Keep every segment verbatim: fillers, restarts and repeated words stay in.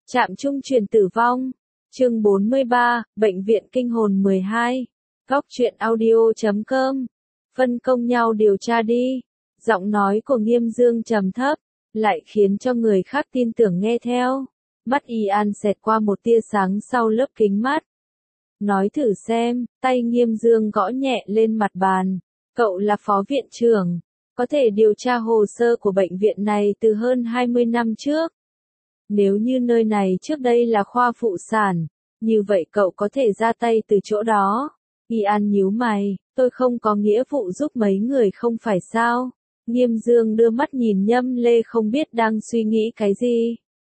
Trạm trung truyền tử vong. Chương bốn mươi ba, Bệnh viện kinh hồn mười hai. Góc truyện audio chấm com. Phân công nhau điều tra đi. Giọng nói của Nghiêm Dương trầm thấp, lại khiến cho người khác tin tưởng nghe theo. Mắt Y An xẹt qua một tia sáng sau lớp kính mắt. Nói thử xem, tay Nghiêm Dương gõ nhẹ lên mặt bàn. Cậu là phó viện trưởng, có thể điều tra hồ sơ của bệnh viện này từ hơn hai mươi năm trước. Nếu như nơi này trước đây là khoa phụ sản, như vậy cậu có thể ra tay từ chỗ đó. Y An nhíu mày, tôi không có nghĩa vụ giúp mấy người không phải sao? Nghiêm Dương đưa mắt nhìn Nhâm Lê không biết đang suy nghĩ cái gì.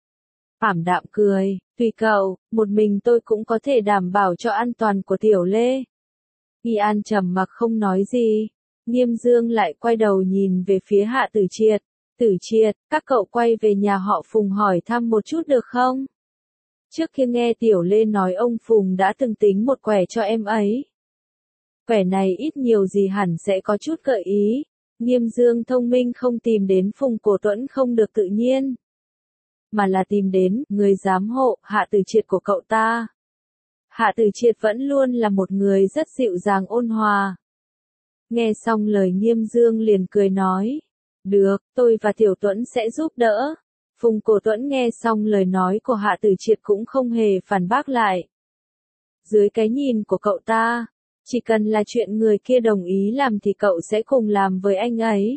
Ảm đạm cười, tùy cậu, một mình tôi cũng có thể đảm bảo cho an toàn của Tiểu Lê. Y An trầm mặc không nói gì. Nghiêm Dương lại quay đầu nhìn về phía Hạ Tử Triệt. Tử Triệt, các cậu quay về nhà họ Phùng hỏi thăm một chút được không? Trước kia nghe Tiểu Lê nói ông Phùng đã từng tính một quẻ cho em ấy. Quẻ này ít nhiều gì hẳn sẽ có chút gợi ý. Nghiêm Dương thông minh không tìm đến Phùng Cổ Tuẫn không được tự nhiên, mà là tìm đến người giám hộ Hạ Tử Triệt của cậu ta. Hạ Tử Triệt vẫn luôn là một người rất dịu dàng ôn hòa. Nghe xong lời Nghiêm Dương liền cười nói, được, tôi và Tiểu Tuẫn sẽ giúp đỡ. Phùng Cổ Tuẫn nghe xong lời nói của Hạ Tử Triệt cũng không hề phản bác lại. Dưới cái nhìn của cậu ta, chỉ cần là chuyện người kia đồng ý làm thì cậu sẽ cùng làm với anh ấy.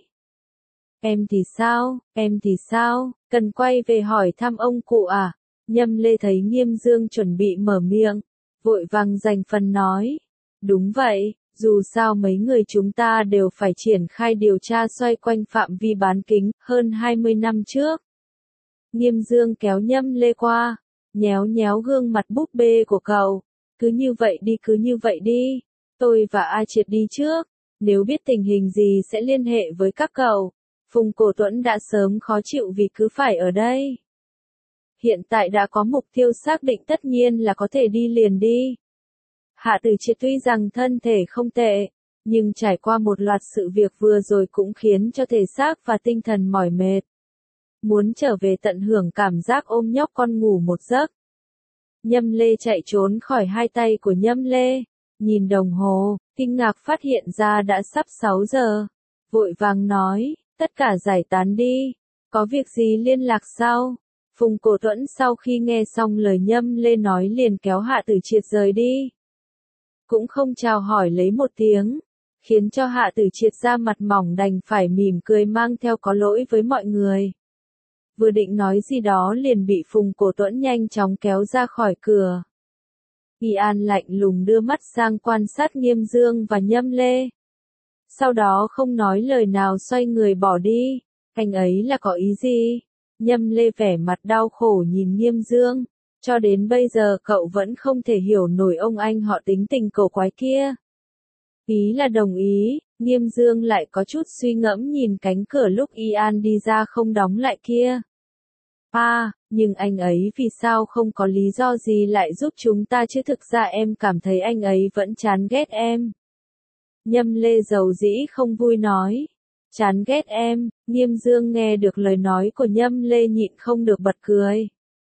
Em thì sao, em thì sao, cần quay về hỏi thăm ông cụ à? Nhâm Lê thấy Nghiêm Dương chuẩn bị mở miệng, vội vàng giành phần nói. Đúng vậy, dù sao mấy người chúng ta đều phải triển khai điều tra xoay quanh phạm vi bán kính hơn hai mươi năm trước. Nghiêm Dương kéo Nhâm Lê qua, nhéo nhéo gương mặt búp bê của cậu. Cứ như vậy đi cứ như vậy đi. Tôi và A Triệt đi trước. Nếu biết tình hình gì sẽ liên hệ với các cậu. Phùng Cổ Tuẫn đã sớm khó chịu vì cứ phải ở đây. Hiện tại đã có mục tiêu xác định tất nhiên là có thể đi liền đi. Hạ Tử Triệt tuy rằng thân thể không tệ, nhưng trải qua một loạt sự việc vừa rồi cũng khiến cho thể xác và tinh thần mỏi mệt. Muốn trở về tận hưởng cảm giác ôm nhóc con ngủ một giấc. Nhâm Lê chạy trốn khỏi hai tay của Nhâm Lê, nhìn đồng hồ, kinh ngạc phát hiện ra đã sắp sáu giờ. Vội vàng nói, tất cả giải tán đi, có việc gì liên lạc sau? Phùng Cổ Tuẫn sau khi nghe xong lời Nhâm Lê nói liền kéo Hạ Tử Triệt rời đi. Cũng không chào hỏi lấy một tiếng, khiến cho Hạ Tử Triệt ra mặt mỏng đành phải mỉm cười mang theo có lỗi với mọi người. Vừa định nói gì đó liền bị Phùng Cổ Tuẫn nhanh chóng kéo ra khỏi cửa. Y An lạnh lùng đưa mắt sang quan sát Nghiêm Dương và Nhâm Lê. Sau đó không nói lời nào xoay người bỏ đi. Anh ấy là có ý gì? Nhâm Lê vẻ mặt đau khổ nhìn Nghiêm Dương. Cho đến bây giờ cậu vẫn không thể hiểu nổi ông anh họ tính tình cổ quái kia. Ý là đồng ý, Nghiêm Dương lại có chút suy ngẫm nhìn cánh cửa lúc Y An đi ra không đóng lại kia. À, nhưng anh ấy vì sao không có lý do gì lại giúp chúng ta chứ thực ra em cảm thấy anh ấy vẫn chán ghét em. Nhâm Lê dầu dĩ không vui nói. Chán ghét em, Nghiêm Dương nghe được lời nói của Nhâm Lê nhịn không được bật cười.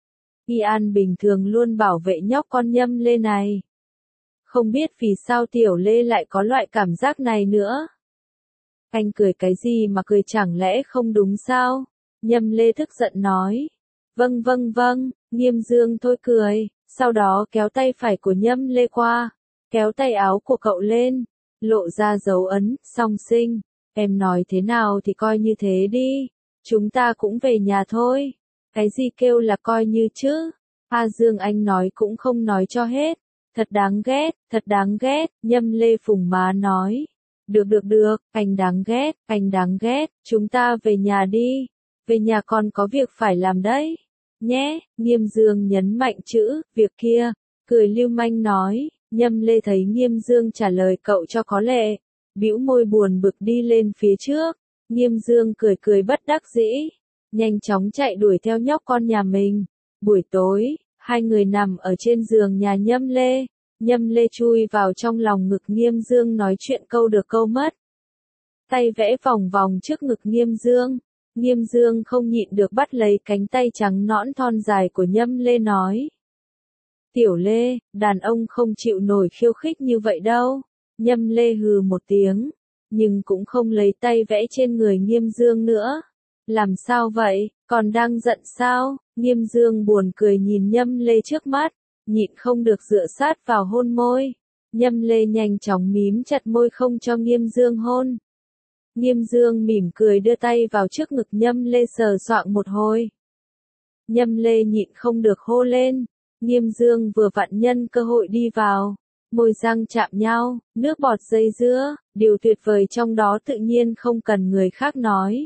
Y An bình thường luôn bảo vệ nhóc con Nhâm Lê này. Không biết vì sao Tiểu Lê lại có loại cảm giác này nữa. Anh cười cái gì mà cười chẳng lẽ không đúng sao? Nhâm Lê tức giận nói. Vâng vâng vâng, Nghiêm Dương thôi cười, sau đó kéo tay phải của Nhâm Lê qua, kéo tay áo của cậu lên, lộ ra dấu ấn, song sinh. Em nói thế nào thì coi như thế đi, chúng ta cũng về nhà thôi. Cái gì kêu là coi như chứ? A Dương anh nói cũng không nói cho hết. Thật đáng ghét, thật đáng ghét, Nhâm Lê phùng má nói. Được được được, anh đáng ghét, anh đáng ghét, chúng ta về nhà đi. Về nhà còn có việc phải làm đấy. Nhé, Nghiêm Dương nhấn mạnh chữ, việc kia, cười lưu manh nói. Nhâm Lê thấy Nghiêm Dương trả lời cậu cho có lệ, bĩu môi buồn bực đi lên phía trước. Nghiêm Dương cười cười bất đắc dĩ, nhanh chóng chạy đuổi theo nhóc con nhà mình. Buổi tối, hai người nằm ở trên giường nhà Nhâm Lê. Nhâm Lê chui vào trong lòng ngực Nghiêm Dương nói chuyện câu được câu mất. Tay vẽ vòng vòng trước ngực Nghiêm Dương. Nghiêm Dương không nhịn được bắt lấy cánh tay trắng nõn thon dài của Nhâm Lê nói. Tiểu Lê, đàn ông không chịu nổi khiêu khích như vậy đâu. Nhâm Lê hừ một tiếng, nhưng cũng không lấy tay vẽ trên người Nghiêm Dương nữa. Làm sao vậy, còn đang giận sao? Nghiêm Dương buồn cười nhìn Nhâm Lê trước mắt, nhịn không được dựa sát vào hôn môi. Nhâm Lê nhanh chóng mím chặt môi không cho Nghiêm Dương hôn. Nghiêm Dương mỉm cười đưa tay vào trước ngực Nhâm Lê sờ soạng một hồi. Nhâm Lê nhịn không được hô lên. Nghiêm Dương vừa vặn nhân cơ hội đi vào. Môi răng chạm nhau, nước bọt dây dưa, điều tuyệt vời trong đó tự nhiên không cần người khác nói.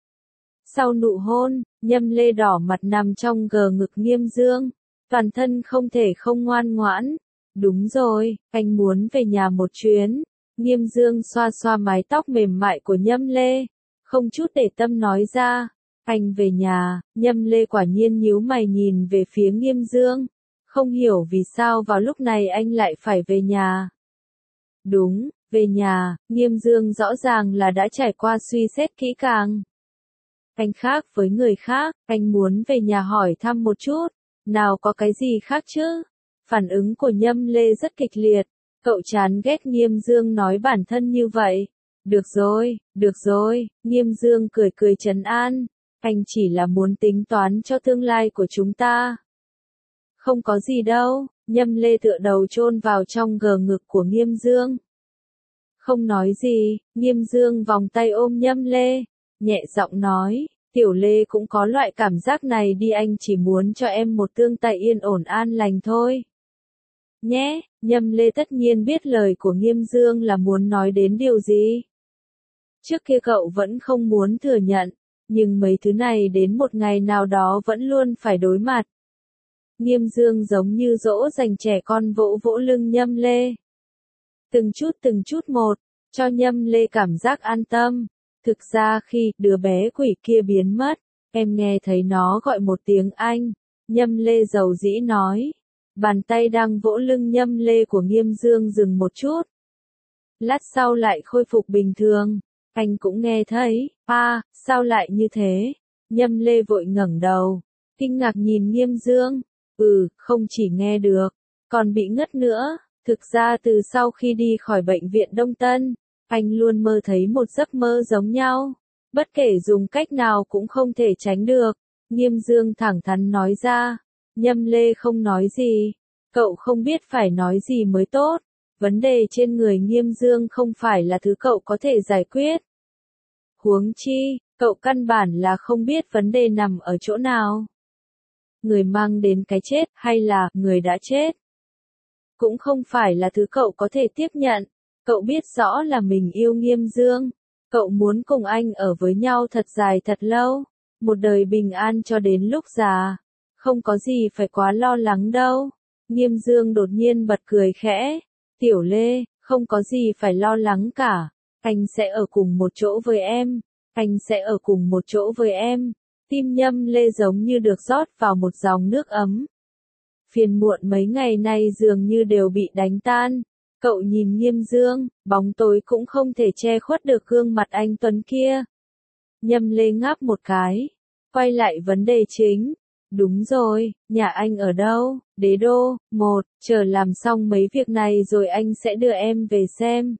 Sau nụ hôn, Nhâm Lê đỏ mặt nằm trong gờ ngực Nghiêm Dương, toàn thân không thể không ngoan ngoãn. Đúng rồi, anh muốn về nhà một chuyến. Nghiêm Dương xoa xoa mái tóc mềm mại của Nhâm Lê, không chút để tâm nói ra. Anh về nhà. Nhâm Lê quả nhiên nhíu mày nhìn về phía Nghiêm Dương, không hiểu vì sao vào lúc này anh lại phải về nhà. Đúng, về nhà. Nghiêm Dương rõ ràng là đã trải qua suy xét kỹ càng. Anh khác với người khác, anh muốn về nhà hỏi thăm một chút, nào có cái gì khác chứ? Phản ứng của Nhâm Lê rất kịch liệt, cậu chán ghét Nghiêm Dương nói bản thân như vậy. Được rồi, được rồi, Nghiêm Dương cười cười trấn an, anh chỉ là muốn tính toán cho tương lai của chúng ta. Không có gì đâu. Nhâm Lê tựa đầu chôn vào trong gờ ngực của Nghiêm Dương. Không nói gì. Nghiêm Dương vòng tay ôm Nhâm Lê, nhẹ giọng nói, Tiểu Lê cũng có loại cảm giác này đi, anh chỉ muốn cho em một tương tai yên ổn an lành thôi. Nhé. Nhâm Lê tất nhiên biết lời của Nghiêm Dương là muốn nói đến điều gì. Trước kia cậu vẫn không muốn thừa nhận, nhưng mấy thứ này đến một ngày nào đó vẫn luôn phải đối mặt. Nghiêm Dương giống như dỗ dành trẻ con vỗ vỗ lưng Nhâm Lê. Từng chút từng chút một, cho Nhâm Lê cảm giác an tâm. Thực ra khi đứa bé quỷ kia biến mất, em nghe thấy nó gọi một tiếng anh. Nhâm Lê dầu dĩ nói. Bàn tay đang vỗ lưng Nhâm Lê của Nghiêm Dương dừng một chút. Lát sau lại khôi phục bình thường. Anh cũng nghe thấy. À, sao lại như thế? Nhâm Lê vội ngẩng đầu, kinh ngạc nhìn Nghiêm Dương. Ừ, không chỉ nghe được, còn bị ngất nữa. Thực ra từ sau khi đi khỏi bệnh viện Đông Tân, anh luôn mơ thấy một giấc mơ giống nhau. Bất kể dùng cách nào cũng không thể tránh được. Nghiêm Dương thẳng thắn nói ra. Nhâm Lê không nói gì. Cậu không biết phải nói gì mới tốt. Vấn đề trên người Nghiêm Dương không phải là thứ cậu có thể giải quyết. Huống chi, cậu căn bản là không biết vấn đề nằm ở chỗ nào. Người mang đến cái chết hay là người đã chết. Cũng không phải là thứ cậu có thể tiếp nhận. Cậu biết rõ là mình yêu Nghiêm Dương. Cậu muốn cùng anh ở với nhau thật dài thật lâu. Một đời bình an cho đến lúc già. Không có gì phải quá lo lắng đâu. Nghiêm Dương đột nhiên bật cười khẽ. Tiểu Lê, không có gì phải lo lắng cả. Anh sẽ ở cùng một chỗ với em. Anh sẽ ở cùng một chỗ với em. Tim Nhâm Lê giống như được rót vào một dòng nước ấm. Phiền muộn mấy ngày nay dường như đều bị đánh tan. Cậu nhìn Nghiêm Dương, bóng tối cũng không thể che khuất được gương mặt anh tuấn kia. Nhâm Lê ngáp một cái, quay lại vấn đề chính. Đúng rồi, nhà anh ở đâu? Đế đô. Một, chờ làm xong mấy việc này rồi anh sẽ đưa em về xem.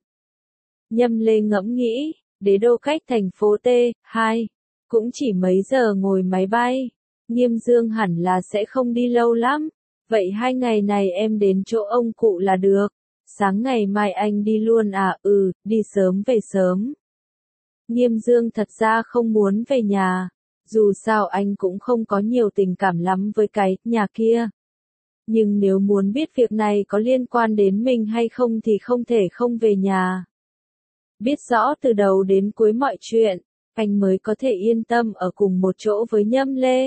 Nhâm Lê ngẫm nghĩ, Đế đô cách thành phố T. Hai, cũng chỉ mấy giờ ngồi máy bay. Nghiêm Dương hẳn là sẽ không đi lâu lắm. Vậy hai ngày này em đến chỗ ông cụ là được. Sáng ngày mai anh đi luôn à? Ừ, đi sớm về sớm. Nghiêm Dương thật ra không muốn về nhà. Dù sao anh cũng không có nhiều tình cảm lắm với cái nhà kia. Nhưng nếu muốn biết việc này có liên quan đến mình hay không thì không thể không về nhà. Biết rõ từ đầu đến cuối mọi chuyện, anh mới có thể yên tâm ở cùng một chỗ với Nhâm Lê.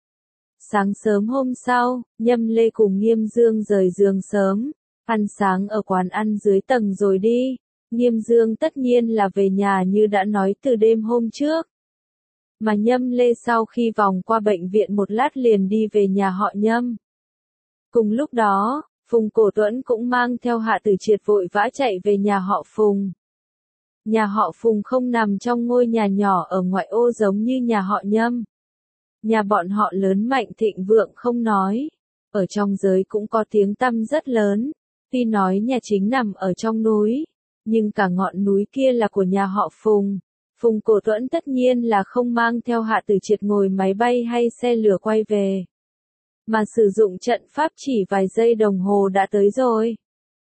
Sáng sớm hôm sau, Nhâm Lê cùng Nghiêm Dương rời giường sớm, ăn sáng ở quán ăn dưới tầng rồi đi. Nghiêm Dương tất nhiên là về nhà như đã nói từ đêm hôm trước. Mà Nhâm Lê sau khi vòng qua bệnh viện một lát liền đi về nhà họ Nhâm. Cùng lúc đó, Phùng Cổ Tuẫn cũng mang theo Hạ Tử Triệt vội vã chạy về nhà họ Phùng. Nhà họ Phùng không nằm trong ngôi nhà nhỏ ở ngoại ô giống như nhà họ Nhâm. Nhà bọn họ lớn mạnh thịnh vượng không nói. Ở trong giới cũng có tiếng tăm rất lớn. Tuy nói nhà chính nằm ở trong núi, nhưng cả ngọn núi kia là của nhà họ Phùng. Phùng Cổ Tuẫn tất nhiên là không mang theo Hạ Tử Triệt ngồi máy bay hay xe lửa quay về, mà sử dụng trận pháp chỉ vài giây đồng hồ đã tới rồi.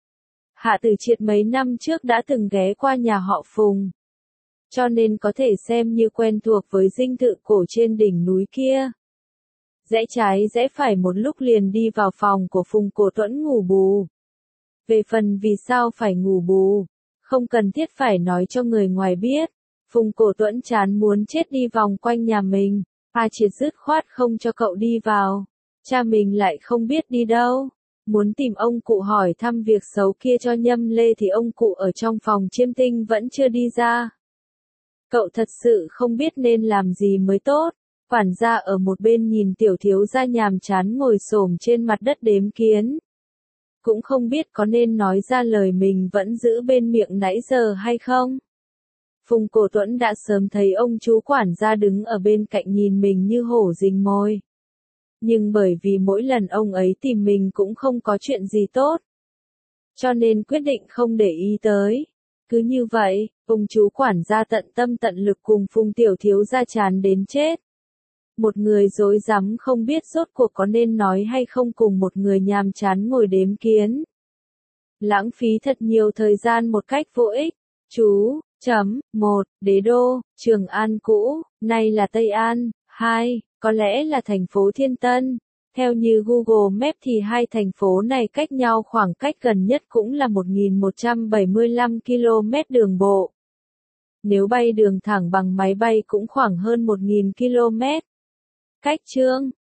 Hạ Tử Triệt mấy năm trước đã từng ghé qua nhà họ Phùng, cho nên có thể xem như quen thuộc với dinh thự cổ trên đỉnh núi kia. Rẽ trái rẽ phải một lúc liền đi vào phòng của Phùng Cổ Tuẫn ngủ bù. Về phần vì sao phải ngủ bù, không cần thiết phải nói cho người ngoài biết. Phùng Cổ Tuẫn chán muốn chết đi vòng quanh nhà mình. A Triệt dứt khoát không cho cậu đi vào. Cha mình lại không biết đi đâu. Muốn tìm ông cụ hỏi thăm việc xấu kia cho Nhâm Lê thì ông cụ ở trong phòng chiêm tinh vẫn chưa đi ra. Cậu thật sự không biết nên làm gì mới tốt. Quản gia ở một bên nhìn tiểu thiếu gia nhàm chán ngồi xổm trên mặt đất đếm kiến. Cũng không biết có nên nói ra lời mình vẫn giữ bên miệng nãy giờ hay không. Phùng Cổ Tuẫn đã sớm thấy ông chú quản gia đứng ở bên cạnh nhìn mình như hổ rình mồi. Nhưng bởi vì mỗi lần ông ấy tìm mình cũng không có chuyện gì tốt, cho nên quyết định không để ý tới. Cứ như vậy, ông chú quản gia tận tâm tận lực cùng Phùng tiểu thiếu gia chán đến chết. Một người rối rắm không biết rốt cuộc có nên nói hay không cùng một người nhàm chán ngồi đếm kiến. Lãng phí thật nhiều thời gian một cách vô ích. Chú, chấm, một, Đế Đô, Trường An cũ, nay là Tây An, hai, có lẽ là thành phố Thiên Tân. Theo như Google Maps thì hai thành phố này cách nhau khoảng cách gần nhất cũng là một nghìn một trăm bảy mươi lăm ki lô mét đường bộ. Nếu bay đường thẳng bằng máy bay cũng khoảng hơn một nghìn ki lô mét. Cách Chương